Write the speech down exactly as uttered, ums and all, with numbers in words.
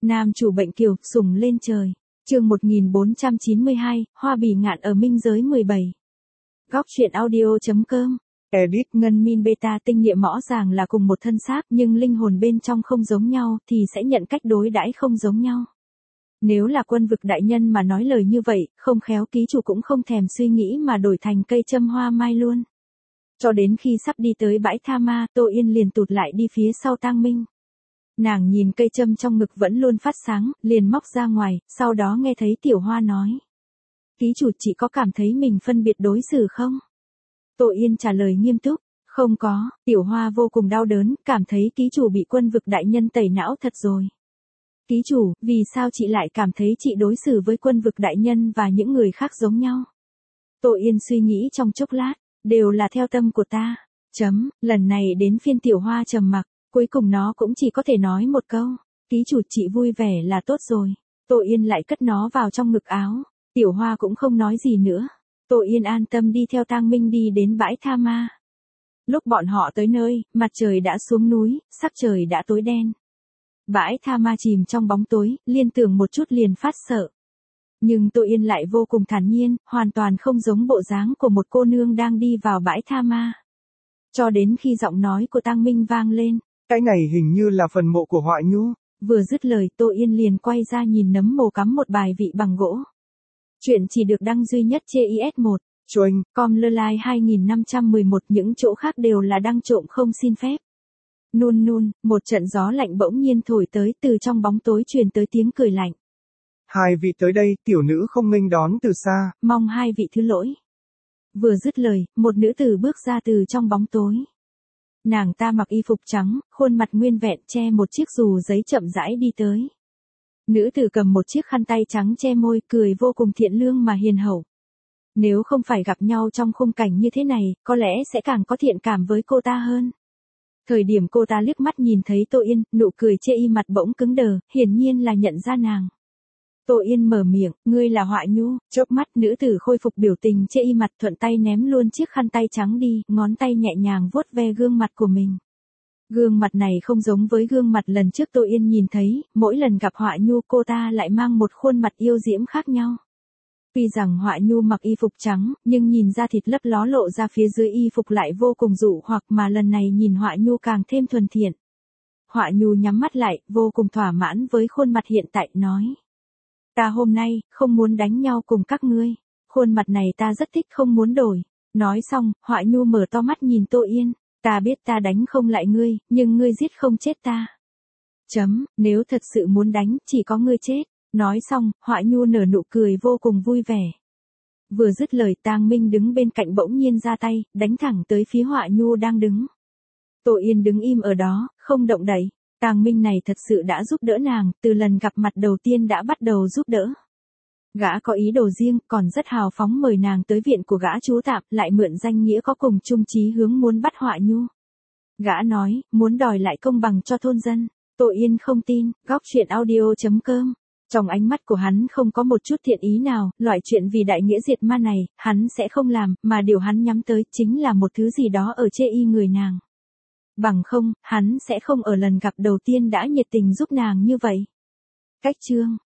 Nam chủ bệnh kiều, sủng lên trời. Chương một nghìn bốn trăm chín mươi hai, Hoa bì ngạn ở minh giới mười bảy. Góc truyện audio.com. Edit. Ngân min beta tinh niệm rõ ràng là cùng một thân xác, nhưng linh hồn bên trong không giống nhau thì sẽ nhận cách đối đãi không giống nhau. Nếu là Quân Vực đại nhân mà nói lời như vậy, không khéo ký chủ cũng không thèm suy nghĩ mà đổi thành cây châm hoa mai luôn. Cho đến khi sắp đi tới bãi tha ma, Tô Yên liền tụt lại đi phía sau Tang Minh. Nàng nhìn cây châm trong ngực vẫn luôn phát sáng, liền móc ra ngoài, sau đó nghe thấy Tiểu Hoa nói. Ký chủ chỉ có cảm thấy mình phân biệt đối xử không? Tô Yên trả lời nghiêm túc, không có. Tiểu Hoa vô cùng đau đớn, cảm thấy ký chủ bị Quân Vực đại nhân tẩy não thật rồi. Ký chủ, vì sao chị lại cảm thấy chị đối xử với Quân Vực đại nhân và những người khác giống nhau? Tô Yên suy nghĩ trong chốc lát, đều là theo tâm của ta. Chấm, lần này đến phiên Tiểu Hoa trầm mặc, cuối cùng nó cũng chỉ có thể nói một câu. Ký chủ chị vui vẻ là tốt rồi. Tô Yên lại cất nó vào trong ngực áo. Tiểu Hoa cũng không nói gì nữa. Tô Yên an tâm đi theo Tang Minh đi đến bãi tha ma. Lúc bọn họ tới nơi, mặt trời đã xuống núi, sắc trời đã tối đen. Bãi tha ma chìm trong bóng tối, liên tưởng một chút liền phát sợ. Nhưng Tô Yên lại vô cùng thản nhiên, hoàn toàn không giống bộ dáng của một cô nương đang đi vào bãi tha ma. Cho đến khi giọng nói của Tang Minh vang lên. Cái này hình như là phần mộ của Họa Nhu. Vừa dứt lời Tô Yên liền quay ra nhìn nấm mồ cắm một bài vị bằng gỗ. Chuyện chỉ được đăng duy nhất trên i ét một. Choing. Com lơ lai hai nghìn năm trăm mười một, những chỗ khác đều là đăng trộm không xin phép. Nun nun, một trận gió lạnh bỗng nhiên thổi tới, từ trong bóng tối truyền tới tiếng cười lạnh. Hai vị tới đây, tiểu nữ không nghênh đón từ xa. Mong hai vị thứ lỗi. Vừa dứt lời, một nữ tử bước ra từ trong bóng tối. Nàng ta mặc y phục trắng, khuôn mặt nguyên vẹn, che một chiếc dù giấy chậm rãi đi tới. Nữ tử cầm một chiếc khăn tay trắng che môi, cười vô cùng thiện lương mà hiền hậu. Nếu không phải gặp nhau trong khung cảnh như thế này, có lẽ sẽ càng có thiện cảm với cô ta hơn. Thời điểm cô ta liếc mắt nhìn thấy Tô Yên, nụ cười chê y mặt bỗng cứng đờ, hiển nhiên là nhận ra nàng. Tô Yên mở miệng, ngươi là Họa Nhu. Chớp mắt, nữ tử khôi phục biểu tình chê y mặt, thuận tay ném luôn chiếc khăn tay trắng đi, ngón tay nhẹ nhàng vuốt ve gương mặt của mình. Gương mặt này không giống với gương mặt lần trước Tô Yên nhìn thấy, mỗi lần gặp Họa Nhu cô ta lại mang một khuôn mặt yêu diễm khác nhau. Tuy rằng Họa Nhu mặc y phục trắng, nhưng nhìn ra thịt lấp ló lộ ra phía dưới y phục lại vô cùng dụ hoặc, mà lần này nhìn Họa Nhu càng thêm thuần thiện. Họa Nhu nhắm mắt lại, vô cùng thỏa mãn với khuôn mặt hiện tại, nói. Ta hôm nay, không muốn đánh nhau cùng các ngươi. Khuôn mặt này ta rất thích, không muốn đổi. Nói xong, Họa Nhu mở to mắt nhìn Tô Yên. Ta biết ta đánh không lại ngươi, nhưng ngươi giết không chết ta. Chấm, nếu thật sự muốn đánh, chỉ có ngươi chết. Nói xong, Họa Nhu nở nụ cười vô cùng vui vẻ. Vừa dứt lời Tang Minh đứng bên cạnh bỗng nhiên ra tay, đánh thẳng tới phía Họa Nhu đang đứng. Tô Yên đứng im ở đó, không động đậy. Tang Minh này thật sự đã giúp đỡ nàng, từ lần gặp mặt đầu tiên đã bắt đầu giúp đỡ. Gã có ý đồ riêng, còn rất hào phóng mời nàng tới viện của gã trú tạm, lại mượn danh nghĩa có cùng chung chí hướng muốn bắt Họa Nhu. Gã nói, muốn đòi lại công bằng cho thôn dân. Tô Yên không tin. Góc truyện audio.com. Trong ánh mắt của hắn không có một chút thiện ý nào, loại chuyện vì đại nghĩa diệt ma này, hắn sẽ không làm, mà điều hắn nhắm tới chính là một thứ gì đó ở chê y người nàng. Bằng không, hắn sẽ không ở lần gặp đầu tiên đã nhiệt tình giúp nàng như vậy. Cách chương